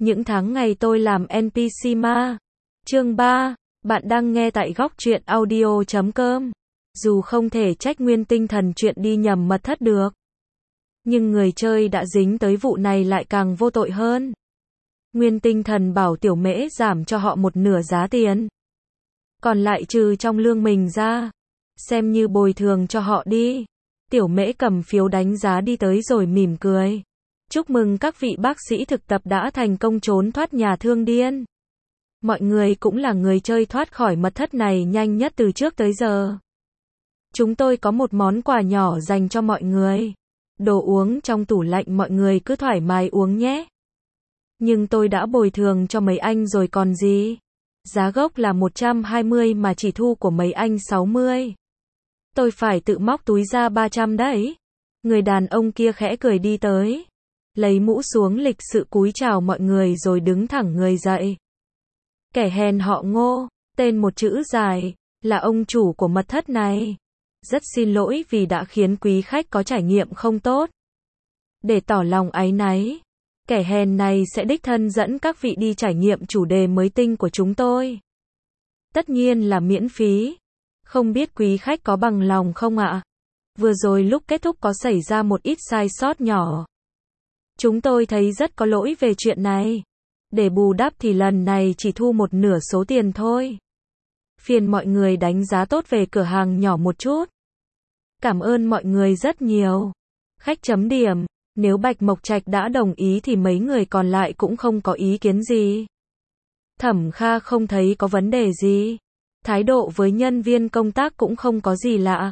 Những tháng ngày tôi làm NPC ma. Chương 3, bạn đang nghe tại góc truyện audio.com. Dù không thể trách Nguyên Tinh Thần chuyện đi nhầm mật thất được, nhưng người chơi đã dính tới vụ này lại càng vô tội hơn. Nguyên Tinh Thần bảo Tiểu Mễ giảm cho họ một nửa giá tiền, còn lại trừ trong lương mình ra, xem như bồi thường cho họ đi. Tiểu Mễ cầm phiếu đánh giá đi tới rồi mỉm cười. Chúc mừng các vị bác sĩ thực tập đã thành công trốn thoát nhà thương điên. Mọi người cũng là người chơi thoát khỏi mật thất này nhanh nhất từ trước tới giờ. Chúng tôi có một món quà nhỏ dành cho mọi người. Đồ uống trong tủ lạnh mọi người cứ thoải mái uống nhé. Nhưng tôi đã bồi thường cho mấy anh rồi còn gì. Giá gốc là 120 mà chỉ thu của mấy anh 60. Tôi phải tự móc túi ra 300 đấy. Người đàn ông kia khẽ cười đi tới, lấy mũ xuống lịch sự cúi chào mọi người rồi đứng thẳng người dậy. Kẻ hèn họ Ngô, tên một chữ dài, là ông chủ của mật thất này. Rất xin lỗi vì đã khiến quý khách có trải nghiệm không tốt. Để tỏ lòng áy náy, kẻ hèn này sẽ đích thân dẫn các vị đi trải nghiệm chủ đề mới tinh của chúng tôi. Tất nhiên là miễn phí. Không biết quý khách có bằng lòng không ạ? Vừa rồi lúc kết thúc có xảy ra một ít sai sót nhỏ. Chúng tôi thấy rất có lỗi về chuyện này. Để bù đắp thì lần này chỉ thu một nửa số tiền thôi. Phiền mọi người đánh giá tốt về cửa hàng nhỏ một chút. Cảm ơn mọi người rất nhiều. Khách chấm điểm. Nếu Bạch Mộc Trạch đã đồng ý thì mấy người còn lại cũng không có ý kiến gì. Thẩm Kha không thấy có vấn đề gì. Thái độ với nhân viên công tác cũng không có gì lạ.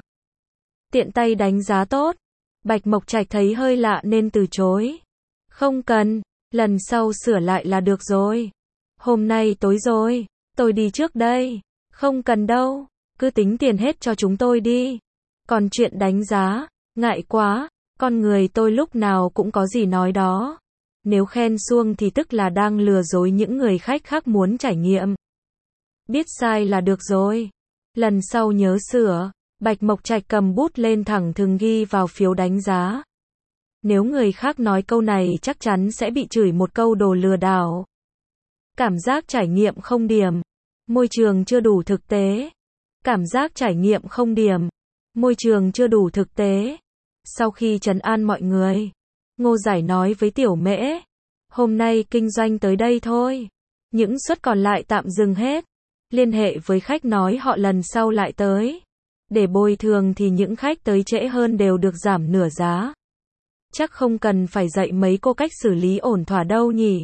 Tiện tay đánh giá tốt. Bạch Mộc Trạch thấy hơi lạ nên từ chối. Không cần, lần sau sửa lại là được rồi. Hôm nay tối rồi, tôi đi trước đây. Không cần đâu, cứ tính tiền hết cho chúng tôi đi. Còn chuyện đánh giá, ngại quá, con người tôi lúc nào cũng có gì nói đó. Nếu khen suông thì tức là đang lừa dối những người khách khác muốn trải nghiệm. Biết sai là được rồi. Lần sau nhớ sửa. Bạch Mộc Trạch cầm bút lên thẳng thừng ghi vào phiếu đánh giá. Nếu người khác nói câu này chắc chắn sẽ bị chửi một câu đồ lừa đảo. Cảm giác trải nghiệm không điểm. Môi trường chưa đủ thực tế. Cảm giác trải nghiệm không điểm. Môi trường chưa đủ thực tế. Sau khi trấn an mọi người, Ngô Giải nói với Tiểu Mễ. Hôm nay kinh doanh tới đây thôi. Những suất còn lại tạm dừng hết. Liên hệ với khách nói họ lần sau lại tới. Để bồi thường thì những khách tới trễ hơn đều được giảm nửa giá. Chắc không cần phải dạy mấy cô cách xử lý ổn thỏa đâu nhỉ.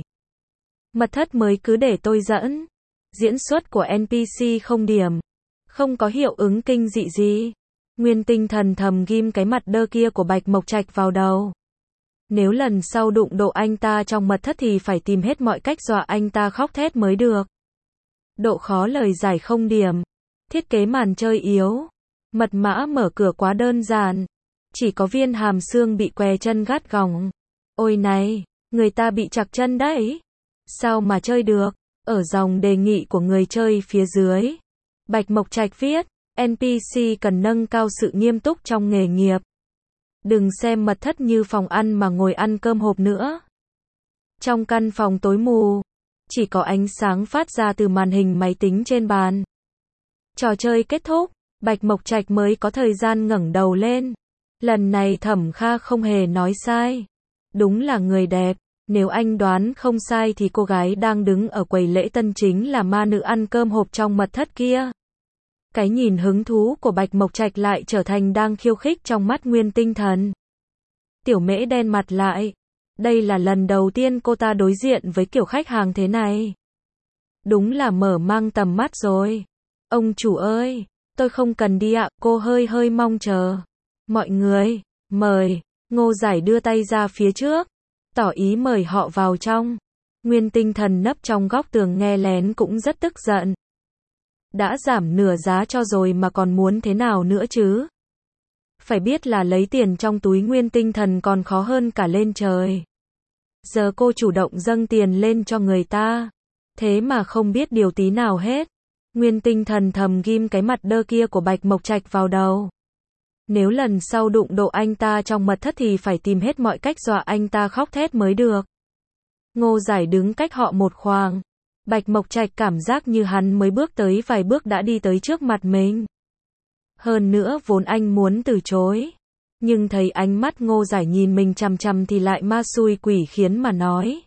Mật thất mới cứ để tôi dẫn. Diễn xuất của NPC không điểm. Không có hiệu ứng kinh dị gì. Nguyên Tinh Thần thầm ghim cái mặt đơ kia của Bạch Mộc Trạch vào đầu. Nếu lần sau đụng độ anh ta trong mật thất thì phải tìm hết mọi cách dọa anh ta khóc thét mới được. Độ khó lời giải không điểm. Thiết kế màn chơi yếu. Mật mã mở cửa quá đơn giản. Chỉ có viên hàm xương bị què chân gắt gỏng. Ôi này, người ta bị chặt chân đấy. Sao mà chơi được? Ở dòng đề nghị của người chơi phía dưới, Bạch Mộc Trạch viết, NPC cần nâng cao sự nghiêm túc trong nghề nghiệp. Đừng xem mật thất như phòng ăn mà ngồi ăn cơm hộp nữa. Trong căn phòng tối mù, chỉ có ánh sáng phát ra từ màn hình máy tính trên bàn. Trò chơi kết thúc, Bạch Mộc Trạch mới có thời gian ngẩng đầu lên. Lần này Thẩm Kha không hề nói sai. Đúng là người đẹp. Nếu anh đoán không sai thì cô gái đang đứng ở quầy lễ tân chính là ma nữ ăn cơm hộp trong mật thất kia. Cái nhìn hứng thú của Bạch Mộc Trạch lại trở thành đang khiêu khích trong mắt Nguyên Tinh Thần. Tiểu Mễ đen mặt lại. Đây là lần đầu tiên cô ta đối diện với kiểu khách hàng thế này. Đúng là mở mang tầm mắt rồi. Ông chủ ơi, tôi không cần đi ạ, cô hơi mong chờ. Mọi người, mời. Ngô Giải đưa tay ra phía trước, tỏ ý mời họ vào trong. Nguyên Tinh Thần nấp trong góc tường nghe lén cũng rất tức giận. Đã giảm nửa giá cho rồi mà còn muốn thế nào nữa chứ? Phải biết là lấy tiền trong túi Nguyên Tinh Thần còn khó hơn cả lên trời. Giờ cô chủ động dâng tiền lên cho người ta. Thế mà không biết điều tí nào hết. Nguyên Tinh Thần thầm ghim cái mặt đơ kia của Bạch Mộc Trạch vào đầu. Nếu lần sau đụng độ anh ta trong mật thất thì phải tìm hết mọi cách dọa anh ta khóc thét mới được. Ngô Giải đứng cách họ một khoảng. Bạch Mộc Trạch cảm giác như hắn mới bước tới vài bước đã đi tới trước mặt mình. Hơn nữa vốn anh muốn từ chối. Nhưng thấy ánh mắt Ngô Giải nhìn mình chằm chằm thì lại ma xui quỷ khiến mà nói.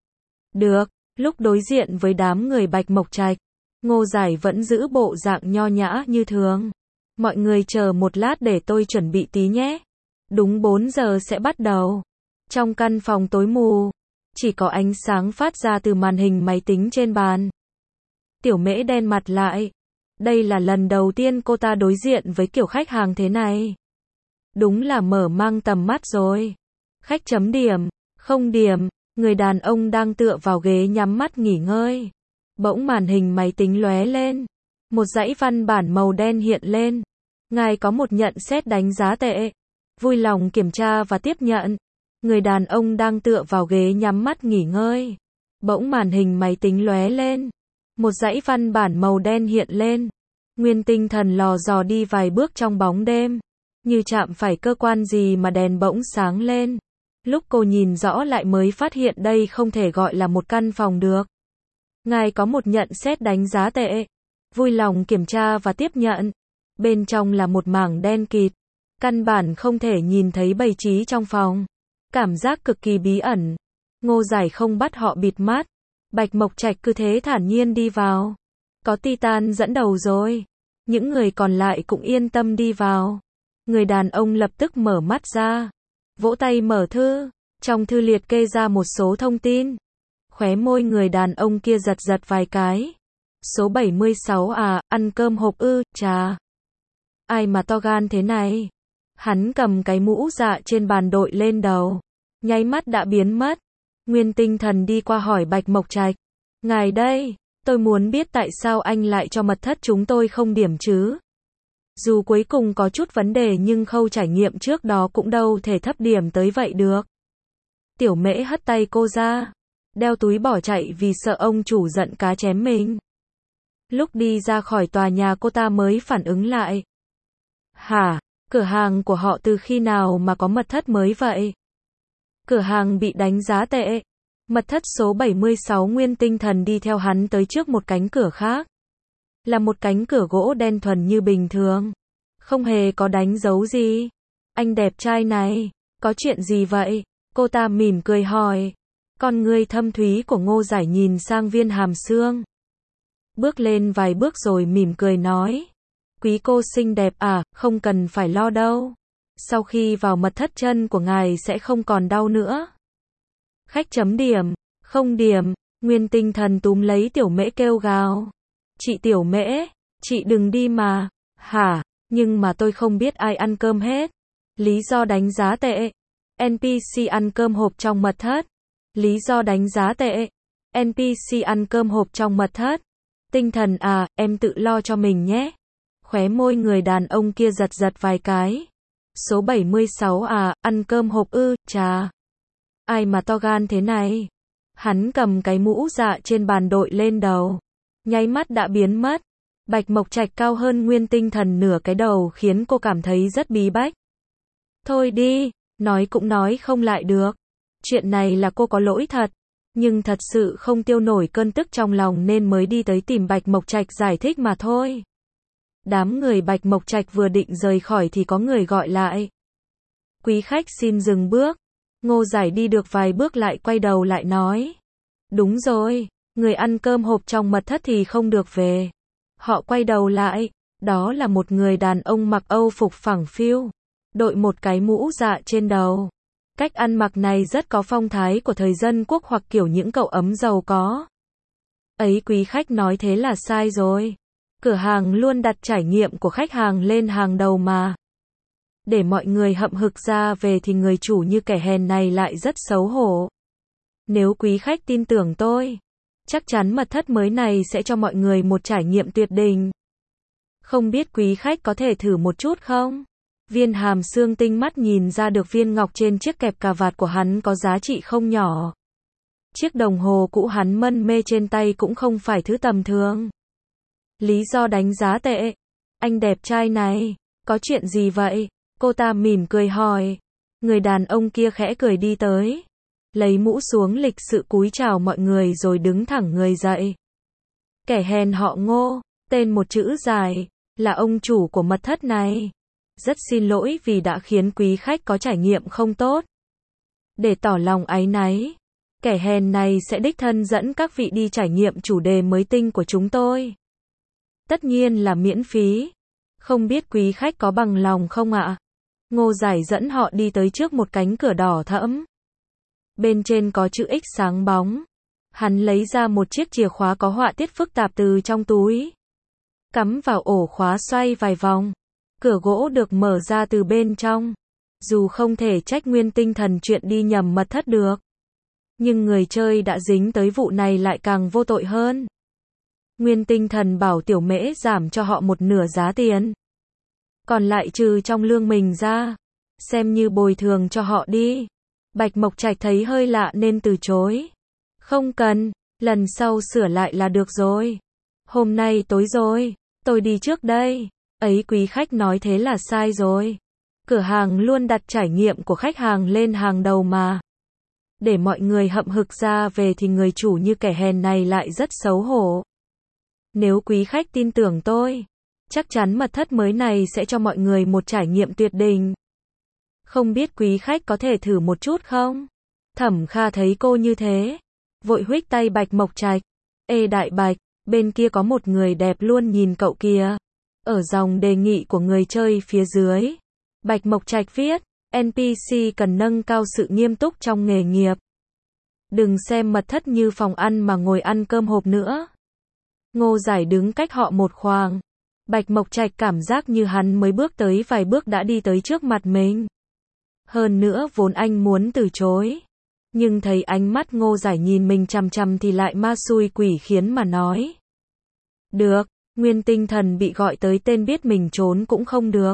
Được, lúc đối diện với đám người Bạch Mộc Trạch, Ngô Giải vẫn giữ bộ dạng nho nhã như thường. Mọi người chờ một lát để tôi chuẩn bị tí nhé. Đúng 4 giờ sẽ bắt đầu. Trong căn phòng tối mù, chỉ có ánh sáng phát ra từ màn hình máy tính trên bàn. Tiểu Mễ đen mặt lại. Đây là lần đầu tiên cô ta đối diện với kiểu khách hàng thế này. Đúng là mở mang tầm mắt rồi. Khách chấm điểm, không điểm, người đàn ông đang tựa vào ghế nhắm mắt nghỉ ngơi. Bỗng màn hình máy tính lóe lên. Một dãy văn bản màu đen hiện lên. Ngài có một nhận xét đánh giá tệ. Vui lòng kiểm tra và tiếp nhận. Người đàn ông đang tựa vào ghế nhắm mắt nghỉ ngơi. Bỗng màn hình máy tính lóe lên. Một dãy văn bản màu đen hiện lên. Nguyên Tinh Thần lò dò đi vài bước trong bóng đêm. Như chạm phải cơ quan gì mà đèn bỗng sáng lên. Lúc cô nhìn rõ lại mới phát hiện đây không thể gọi là một căn phòng được. Ngài có một nhận xét đánh giá tệ. Vui lòng kiểm tra và tiếp nhận. Bên trong là một mảng đen kịt. Căn bản không thể nhìn thấy bày trí trong phòng. Cảm giác cực kỳ bí ẩn. Ngô Giải không bắt họ bịt mắt. Bạch Mộc Trạch cứ thế thản nhiên đi vào. Có Titan dẫn đầu rồi. Những người còn lại cũng yên tâm đi vào. Người đàn ông lập tức mở mắt ra. Vỗ tay mở thư. Trong thư liệt kê ra một số thông tin. Khóe môi người đàn ông kia giật giật vài cái. Số 76 à, ăn cơm hộp ư, chà. Ai mà to gan thế này. Hắn cầm cái mũ dạ trên bàn đội lên đầu. Nháy mắt đã biến mất. Nguyên Tinh Thần đi qua hỏi Bạch Mộc Trạch. Ngài đây, tôi muốn biết tại sao anh lại cho mật thất chúng tôi không điểm chứ. Dù cuối cùng có chút vấn đề nhưng khâu trải nghiệm trước đó cũng đâu thể thấp điểm tới vậy được. Tiểu Mễ hất tay cô ra. Đeo túi bỏ chạy vì sợ ông chủ giận cá chém mình. Lúc đi ra khỏi tòa nhà cô ta mới phản ứng lại. Hả, cửa hàng của họ từ khi nào mà có mật thất mới vậy? Cửa hàng bị đánh giá tệ. Mật thất số 76 Nguyên Tinh Thần đi theo hắn tới trước một cánh cửa khác. Là một cánh cửa gỗ đen thuần như bình thường. Không hề có đánh dấu gì. Anh đẹp trai này, có chuyện gì vậy? Cô ta mỉm cười hỏi. Con ngươi thâm thúy của Ngô Giải nhìn sang Viên Hàm Sương. Bước lên vài bước rồi mỉm cười nói. Quý cô xinh đẹp à, không cần phải lo đâu. Sau khi vào mật thất chân của ngài sẽ không còn đau nữa. Khách chấm điểm, không điểm, Nguyên Tinh Thần túm lấy Tiểu Mễ kêu gào. Chị Tiểu Mễ, chị đừng đi mà. Hả, nhưng mà tôi không biết ai ăn cơm hết. Lý do đánh giá tệ. NPC ăn cơm hộp trong mật thất. Lý do đánh giá tệ. NPC ăn cơm hộp trong mật thất. Tinh Thần à, em tự lo cho mình nhé. Khóe môi người đàn ông kia giật giật vài cái. Số 76 à, ăn cơm hộp ư, chà. Ai mà to gan thế này. Hắn cầm cái mũ dạ trên bàn đội lên đầu. Nháy mắt đã biến mất. Bạch Mộc Trạch cao hơn Nguyên Tinh Thần nửa cái đầu khiến cô cảm thấy rất bí bách. Thôi đi, nói cũng nói không lại được. Chuyện này là cô có lỗi thật. Nhưng thật sự không tiêu nổi cơn tức trong lòng nên mới đi tới tìm Bạch Mộc Trạch giải thích mà thôi. Đám người Bạch Mộc Trạch vừa định rời khỏi thì có người gọi lại. Quý khách xin dừng bước. Ngô Giải đi được vài bước lại quay đầu lại nói. Đúng rồi, người ăn cơm hộp trong mật thất thì không được về. Họ quay đầu lại, đó là một người đàn ông mặc Âu phục phẳng phiu, đội một cái mũ dạ trên đầu. Cách ăn mặc này rất có phong thái của thời dân quốc hoặc kiểu những cậu ấm giàu có. Ấy quý khách nói thế là sai rồi. Cửa hàng luôn đặt trải nghiệm của khách hàng lên hàng đầu mà. Để mọi người hậm hực ra về thì người chủ như kẻ hèn này lại rất xấu hổ. Nếu quý khách tin tưởng tôi, chắc chắn mật thất mới này sẽ cho mọi người một trải nghiệm tuyệt đình. Không biết quý khách có thể thử một chút không? Viên Hàm Sương tinh mắt nhìn ra được viên ngọc trên chiếc kẹp cà vạt của hắn có giá trị không nhỏ. Chiếc đồng hồ cũ hắn mân mê trên tay cũng không phải thứ tầm thường. Lý do đánh giá tệ. Anh đẹp trai này, có chuyện gì vậy? Cô ta mỉm cười hỏi. Người đàn ông kia khẽ cười đi tới. lấy mũ xuống lịch sự cúi chào mọi người rồi đứng thẳng người dậy. Kẻ hèn họ Ngô, tên một chữ dài, là ông chủ của mật thất này. Rất xin lỗi vì đã khiến quý khách có trải nghiệm không tốt. Để tỏ lòng áy náy, kẻ hèn này sẽ đích thân dẫn các vị đi trải nghiệm chủ đề mới tinh của chúng tôi. Tất nhiên là miễn phí. Không biết quý khách có bằng lòng không ạ? Ngô Giải dẫn họ đi tới trước một cánh cửa đỏ thẫm. Bên trên có chữ X sáng bóng. Hắn lấy ra một chiếc chìa khóa có họa tiết phức tạp từ trong túi. Cắm vào ổ khóa xoay vài vòng. Cửa gỗ được mở ra từ bên trong. Dù không thể trách Nguyên Tinh Thần chuyện đi nhầm mật thất được. Nhưng người chơi đã dính tới vụ này lại càng vô tội hơn. Nguyên Tinh Thần bảo Tiểu Mễ giảm cho họ một nửa giá tiền. Còn lại trừ trong lương mình ra. Xem như bồi thường cho họ đi. Bạch Mộc Trạch thấy hơi lạ nên từ chối. Không cần, lần sau sửa lại là được rồi. Hôm nay tối rồi, tôi đi trước đây. Ấy quý khách nói thế là sai rồi. Cửa hàng luôn đặt trải nghiệm của khách hàng lên hàng đầu mà. Để mọi người hậm hực ra về thì người chủ như kẻ hèn này lại rất xấu hổ. Nếu quý khách tin tưởng tôi, chắc chắn mật thất mới này sẽ cho mọi người một trải nghiệm tuyệt đình. Không biết quý khách có thể thử một chút không? Thẩm Kha thấy cô như thế, vội huých tay Bạch Mộc Trạch. Ê Đại Bạch, bên kia có một người đẹp luôn nhìn cậu kìa. Ở dòng đề nghị của người chơi phía dưới, Bạch Mộc Trạch viết, NPC cần nâng cao sự nghiêm túc trong nghề nghiệp. Đừng xem mật thất như phòng ăn mà ngồi ăn cơm hộp nữa. Ngô Giải đứng cách họ một khoảng. Bạch Mộc Trạch cảm giác như hắn mới bước tới vài bước đã đi tới trước mặt mình. Hơn nữa vốn anh muốn từ chối. Nhưng thấy ánh mắt Ngô Giải nhìn mình chằm chằm thì lại ma xui quỷ khiến mà nói. Được, Nguyên Tinh Thần bị gọi tới tên biết mình trốn cũng không được.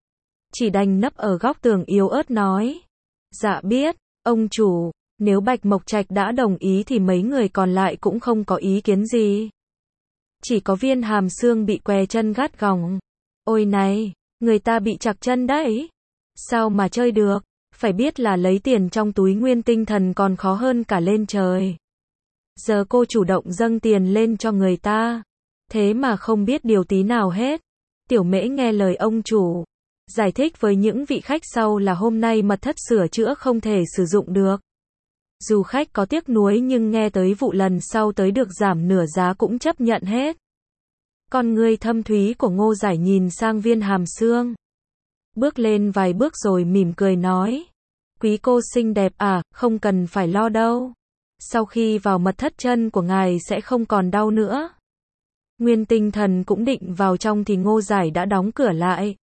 Chỉ đành nấp ở góc tường yếu ớt nói. Dạ biết, ông chủ, nếu Bạch Mộc Trạch đã đồng ý thì mấy người còn lại cũng không có ý kiến gì. Chỉ có Viên Hàm Xương bị què chân gắt gỏng. Ôi này, người ta bị chặt chân đấy. Sao mà chơi được, phải biết là lấy tiền trong túi Nguyên Tinh Thần còn khó hơn cả lên trời. Giờ cô chủ động dâng tiền lên cho người ta. Thế mà không biết điều tí nào hết. Tiểu Mễ nghe lời ông chủ. Giải thích với những vị khách sau là hôm nay mật thất sửa chữa không thể sử dụng được. Dù khách có tiếc nuối nhưng nghe tới vụ lần sau tới được giảm nửa giá cũng chấp nhận hết. Con người thâm thúy của Ngô Giải nhìn sang Viên Hàm Xương. Bước lên vài bước rồi mỉm cười nói. Quý cô xinh đẹp à, không cần phải lo đâu. Sau khi vào mật thất chân của ngài sẽ không còn đau nữa. Nguyên Tinh Thần cũng định vào trong thì Ngô Giải đã đóng cửa lại.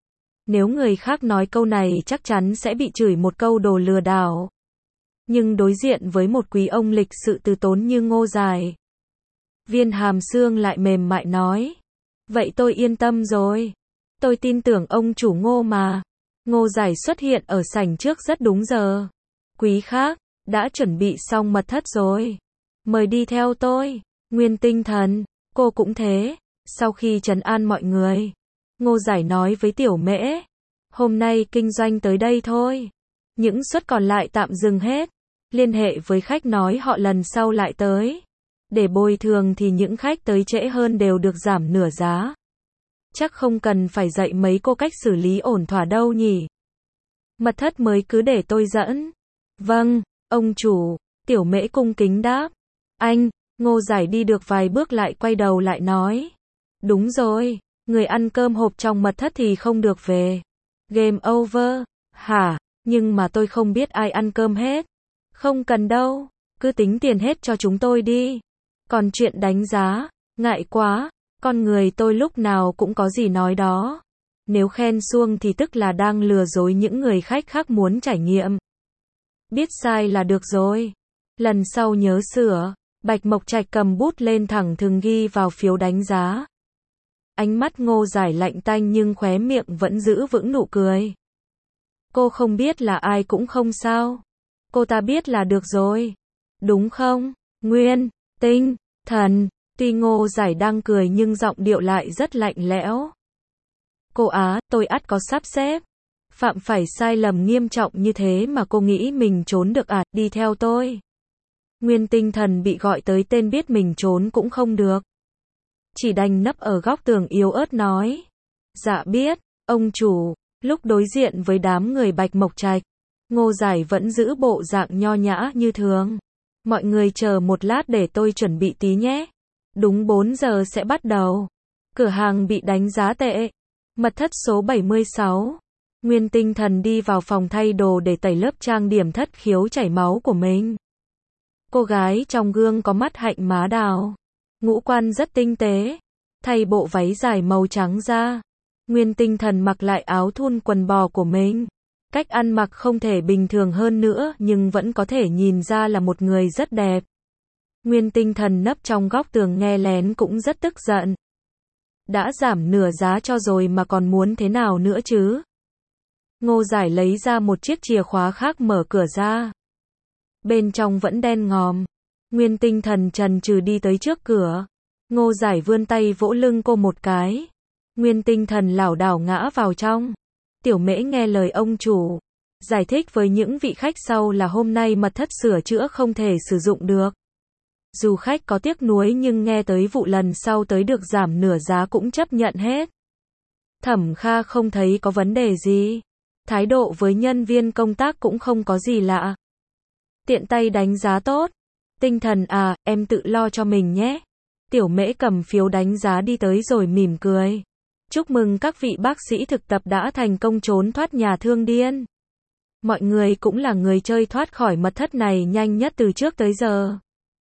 Nếu người khác nói câu này chắc chắn sẽ bị chửi một câu đồ lừa đảo. Nhưng đối diện với một quý ông lịch sự từ tốn như Ngô Giải, Viên Hàm Xương lại mềm mại nói. Vậy tôi yên tâm rồi. Tôi tin tưởng ông chủ Ngô mà. Ngô Giải xuất hiện ở sảnh trước rất đúng giờ. Quý khác, đã chuẩn bị xong mật thất rồi. Mời đi theo tôi. Nguyên Tinh Thần, cô cũng thế. Sau khi trấn an mọi người, Ngô Giải nói với Tiểu Mễ. Hôm nay kinh doanh tới đây thôi. Những suất còn lại tạm dừng hết. Liên hệ với khách nói họ lần sau lại tới. Để bồi thường thì những khách tới trễ hơn đều được giảm nửa giá. Chắc không cần phải dạy mấy cô cách xử lý ổn thỏa đâu nhỉ. Mật thất mới cứ để tôi dẫn. Vâng, ông chủ. Tiểu Mễ cung kính đáp. Anh, Ngô Giải đi được vài bước lại quay đầu lại nói. Đúng rồi, người ăn cơm hộp trong mật thất thì không được về. Game over. Hả, nhưng mà tôi không biết ai ăn cơm hết. Không cần đâu, cứ tính tiền hết cho chúng tôi đi. Còn chuyện đánh giá, ngại quá, con người tôi lúc nào cũng có gì nói đó. Nếu khen xuông thì tức là đang lừa dối những người khách khác muốn trải nghiệm. Biết sai là được rồi. Lần sau nhớ sửa. Bạch Mộc Trạch cầm bút lên thẳng thừng ghi vào phiếu đánh giá. Ánh mắt Ngô Giải lạnh tanh nhưng khóe miệng vẫn giữ vững nụ cười. Cô không biết là ai cũng không sao. Cô ta biết là được rồi. Đúng không, Nguyên Tinh Thần? Tuy Ngô Giải đang cười nhưng giọng điệu lại rất lạnh lẽo. Cô Á, tôi ắt có sắp xếp. Phạm phải sai lầm nghiêm trọng như thế mà cô nghĩ mình trốn được à, đi theo tôi. Nguyên Tinh Thần bị gọi tới tên biết mình trốn cũng không được. Chỉ đành nấp ở góc tường yếu ớt nói. Dạ biết, ông chủ. Lúc đối diện với đám người Bạch Mộc Trạch, Ngô Giải vẫn giữ bộ dạng nho nhã như thường. Mọi người chờ một lát để tôi chuẩn bị tí nhé. Đúng 4 giờ sẽ bắt đầu. Cửa hàng bị đánh giá tệ. Mật thất số 76. Nguyên Tinh Thần đi vào phòng thay đồ để tẩy lớp trang điểm thất khiếu chảy máu của mình. Cô gái trong gương có mắt hạnh má đào. Ngũ quan rất tinh tế. Thay bộ váy dài màu trắng ra. Nguyên Tinh Thần mặc lại áo thun quần bò của mình. Cách ăn mặc không thể bình thường hơn nữa nhưng vẫn có thể nhìn ra là một người rất đẹp. Nguyên Tinh Thần nấp trong góc tường nghe lén cũng rất tức giận. Đã giảm nửa giá cho rồi mà còn muốn thế nào nữa chứ? Ngô Giải lấy ra một chiếc chìa khóa khác mở cửa ra. Bên trong vẫn đen ngòm. Nguyên Tinh Thần chần chừ đi tới trước cửa. Ngô Giải vươn tay vỗ lưng cô một cái. Nguyên Tinh Thần lảo đảo ngã vào trong. Tiểu Mễ nghe lời ông chủ. Giải thích với những vị khách sau là hôm nay mật thất sửa chữa không thể sử dụng được. Dù khách có tiếc nuối nhưng nghe tới vụ lần sau tới được giảm nửa giá cũng chấp nhận hết. Thẩm Kha không thấy có vấn đề gì. Thái độ với nhân viên công tác cũng không có gì lạ. Tiện tay đánh giá tốt. Tinh Thần à, em tự lo cho mình nhé. Tiểu Mễ cầm phiếu đánh giá đi tới rồi mỉm cười. Chúc mừng các vị bác sĩ thực tập đã thành công trốn thoát nhà thương điên. Mọi người cũng là người chơi thoát khỏi mật thất này nhanh nhất từ trước tới giờ.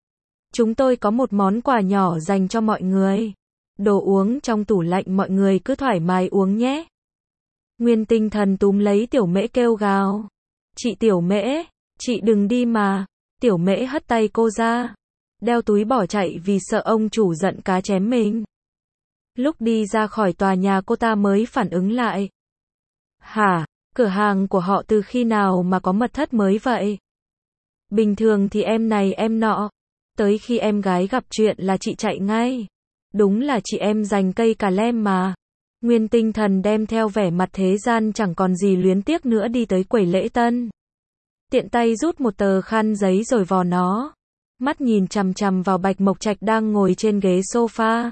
Chúng tôi có một món quà nhỏ dành cho mọi người. Đồ uống trong tủ lạnh mọi người cứ thoải mái uống nhé. Nguyên Tinh Thần túm lấy Tiểu Mễ kêu gào. Chị Tiểu Mễ, chị đừng đi mà. Tiểu Mễ hất tay cô ra. Đeo túi bỏ chạy vì sợ ông chủ giận cá chém mình. Lúc đi ra khỏi tòa nhà cô ta mới phản ứng lại. Hả, cửa hàng của họ từ khi nào mà có mật thất mới vậy? Bình thường thì em này em nọ. Tới khi em gái gặp chuyện là chị chạy ngay. Đúng là chị em dành cây cà lem mà. Nguyên Tinh Thần đem theo vẻ mặt thế gian chẳng còn gì luyến tiếc nữa đi tới quầy lễ tân. Tiện tay rút một tờ khăn giấy rồi vò nó. Mắt nhìn chằm chằm vào Bạch Mộc Trạch đang ngồi trên ghế sofa.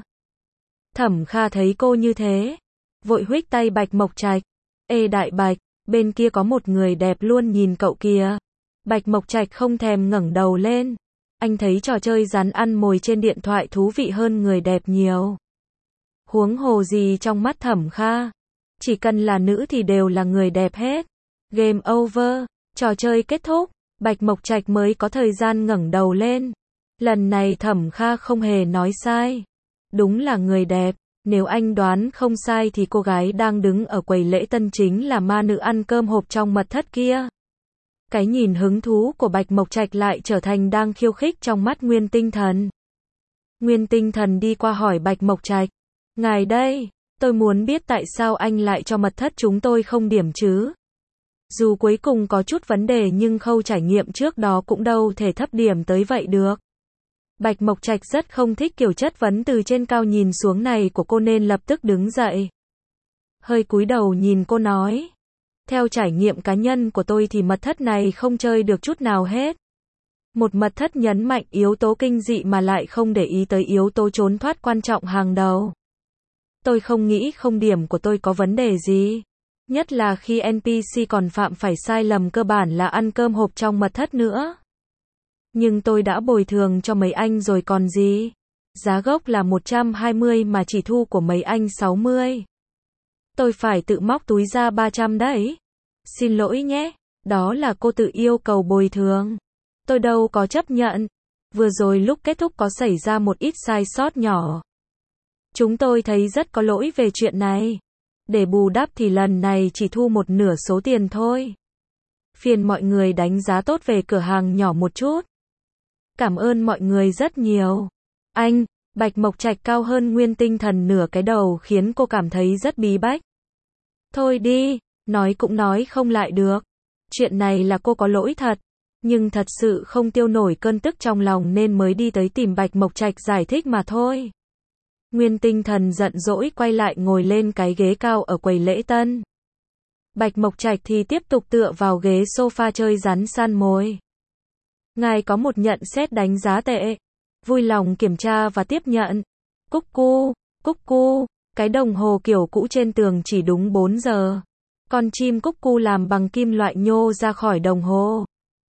Thẩm Kha thấy cô như thế. Vội huých tay Bạch Mộc Trạch. Ê đại Bạch, bên kia có một người đẹp luôn nhìn cậu kìa. Bạch Mộc Trạch không thèm ngẩng đầu lên. Anh thấy trò chơi rắn ăn mồi trên điện thoại thú vị hơn người đẹp nhiều. Huống hồ gì trong mắt Thẩm Kha. Chỉ cần là nữ thì đều là người đẹp hết. Game over, trò chơi kết thúc, Bạch Mộc Trạch mới có thời gian ngẩng đầu lên. Lần này Thẩm Kha không hề nói sai. Đúng là người đẹp. Nếu anh đoán không sai thì cô gái đang đứng ở quầy lễ tân chính là ma nữ ăn cơm hộp trong mật thất kia. Cái nhìn hứng thú của Bạch Mộc Trạch lại trở thành đang khiêu khích trong mắt Nguyên Tinh Thần. Nguyên Tinh Thần đi qua hỏi Bạch Mộc Trạch. Ngài đây, tôi muốn biết tại sao anh lại cho mật thất chúng tôi không điểm chứ? Dù cuối cùng có chút vấn đề nhưng khâu trải nghiệm trước đó cũng đâu thể thấp điểm tới vậy được. Bạch Mộc Trạch rất không thích kiểu chất vấn từ trên cao nhìn xuống này của cô nên lập tức đứng dậy. Hơi cúi đầu nhìn cô nói. Theo trải nghiệm cá nhân của tôi thì mật thất này không chơi được chút nào hết. Một mật thất nhấn mạnh yếu tố kinh dị mà lại không để ý tới yếu tố trốn thoát quan trọng hàng đầu. Tôi không nghĩ không điểm của tôi có vấn đề gì. Nhất là khi NPC còn phạm phải sai lầm cơ bản là ăn cơm hộp trong mật thất nữa. Nhưng tôi đã bồi thường cho mấy anh rồi còn gì. Giá gốc là 120 mà chỉ thu của mấy anh 60. Tôi phải tự móc túi ra 300 đấy. Xin lỗi nhé, đó là cô tự yêu cầu bồi thường. Tôi đâu có chấp nhận. Vừa rồi lúc kết thúc có xảy ra một ít sai sót nhỏ. Chúng tôi thấy rất có lỗi về chuyện này. Để bù đắp thì lần này chỉ thu một nửa số tiền thôi. Phiền mọi người đánh giá tốt về cửa hàng nhỏ một chút. Cảm ơn mọi người rất nhiều. Anh, Bạch Mộc Trạch cao hơn Nguyên Tinh Thần nửa cái đầu khiến cô cảm thấy rất bí bách. Thôi đi, nói cũng nói không lại được. Chuyện này là cô có lỗi thật. Nhưng thật sự không tiêu nổi cơn tức trong lòng nên mới đi tới tìm Bạch Mộc Trạch giải thích mà thôi. Nguyên Tinh Thần giận dỗi quay lại ngồi lên cái ghế cao ở quầy lễ tân. Bạch Mộc Trạch thì tiếp tục tựa vào ghế sofa chơi rắn săn mồi. Ngài có một nhận xét đánh giá tệ. Vui lòng kiểm tra và tiếp nhận. Cúc cu, cái đồng hồ kiểu cũ trên tường chỉ đúng 4 giờ. Con chim cúc cu làm bằng kim loại nhô ra khỏi đồng hồ.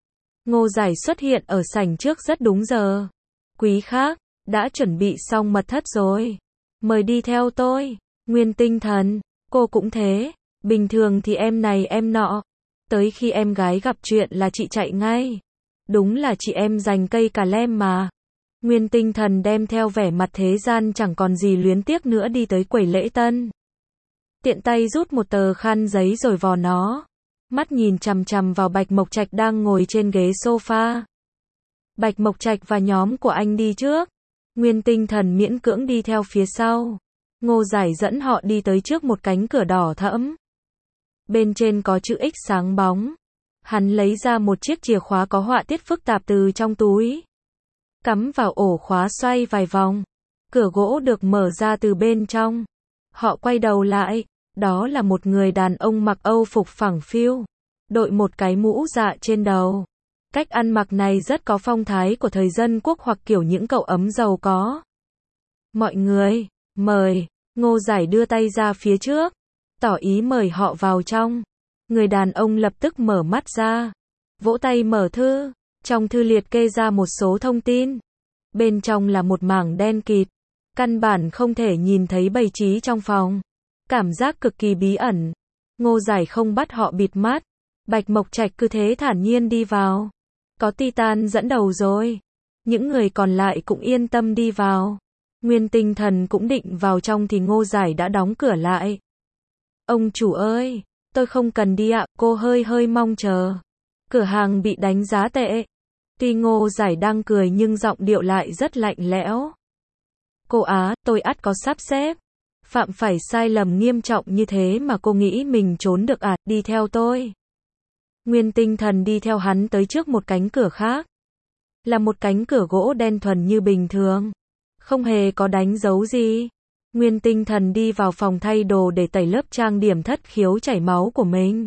Ngô Giải xuất hiện ở sảnh trước rất đúng giờ. Quý khác, đã chuẩn bị xong mật thất rồi. Mời đi theo tôi. Nguyên Tinh Thần, cô cũng thế. Bình thường thì em này em nọ. Tới khi em gái gặp chuyện là chị chạy ngay. Đúng là chị em dành cây cà lem mà. Nguyên Tinh Thần đem theo vẻ mặt thế gian chẳng còn gì luyến tiếc nữa đi tới quầy lễ tân. Tiện tay rút một tờ khăn giấy rồi vò nó. Mắt nhìn chằm chằm vào Bạch Mộc Trạch đang ngồi trên ghế sofa. Bạch Mộc Trạch và nhóm của anh đi trước. Nguyên Tinh Thần miễn cưỡng đi theo phía sau. Ngô Giải dẫn họ đi tới trước một cánh cửa đỏ thẫm. Bên trên có chữ X sáng bóng. Hắn lấy ra một chiếc chìa khóa có họa tiết phức tạp từ trong túi. Cắm vào ổ khóa xoay vài vòng. Cửa gỗ được mở ra từ bên trong. Họ quay đầu lại. Đó là một người đàn ông mặc Âu phục phẳng phiu. Đội một cái mũ dạ trên đầu. Cách ăn mặc này rất có phong thái của thời dân quốc hoặc kiểu những cậu ấm giàu có. Mọi người, mời. Ngô Giải đưa tay ra phía trước. Tỏ ý mời họ vào trong. Người đàn ông lập tức mở mắt ra. Vỗ tay mở thư. Trong thư liệt kê ra một số thông tin. Bên trong là một mảng đen kịt. Căn bản không thể nhìn thấy bày trí trong phòng. Cảm giác cực kỳ bí ẩn. Ngô Giải không bắt họ bịt mắt. Bạch Mộc Trạch cứ thế thản nhiên đi vào. Có Titan dẫn đầu rồi. Những người còn lại cũng yên tâm đi vào. Nguyên Tinh Thần cũng định vào trong thì Ngô Giải đã đóng cửa lại. Ông chủ ơi, tôi không cần đi ạ, cô hơi mong chờ. Cửa hàng bị đánh giá tệ. Tuy Ngô Giải đang cười nhưng giọng điệu lại rất lạnh lẽo. Cô Á, tôi ắt có sắp xếp. Phạm phải sai lầm nghiêm trọng như thế mà cô nghĩ mình trốn được à, đi theo tôi. Nguyên Tinh Thần đi theo hắn tới trước một cánh cửa khác. Là một cánh cửa gỗ đen thuần như bình thường. Không hề có đánh dấu gì. Nguyên Tinh Thần đi vào phòng thay đồ để tẩy lớp trang điểm thất khiếu chảy máu của mình.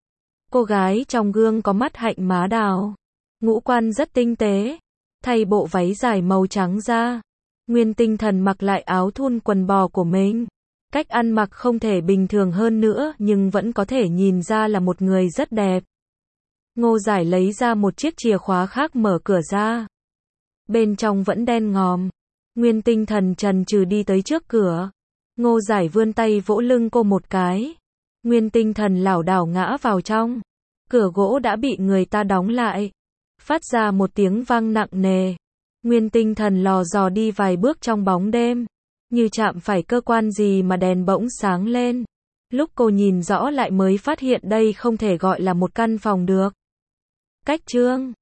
Cô gái trong gương có mắt hạnh má đào. Ngũ quan rất tinh tế. Thay bộ váy dài màu trắng ra. Nguyên Tinh Thần mặc lại áo thun quần bò của mình. Cách ăn mặc không thể bình thường hơn nữa nhưng vẫn có thể nhìn ra là một người rất đẹp. Ngô Giải lấy ra một chiếc chìa khóa khác mở cửa ra. Bên trong vẫn đen ngòm. Nguyên Tinh Thần chần chừ đi tới trước cửa. Ngô Giải vươn tay vỗ lưng cô một cái. Nguyên Tinh Thần lảo đảo ngã vào trong. Cửa gỗ đã bị người ta đóng lại. Phát ra một tiếng vang nặng nề. Nguyên Tinh Thần lò dò đi vài bước trong bóng đêm. Như chạm phải cơ quan gì mà đèn bỗng sáng lên. Lúc cô nhìn rõ lại mới phát hiện đây không thể gọi là một căn phòng được. Cách chương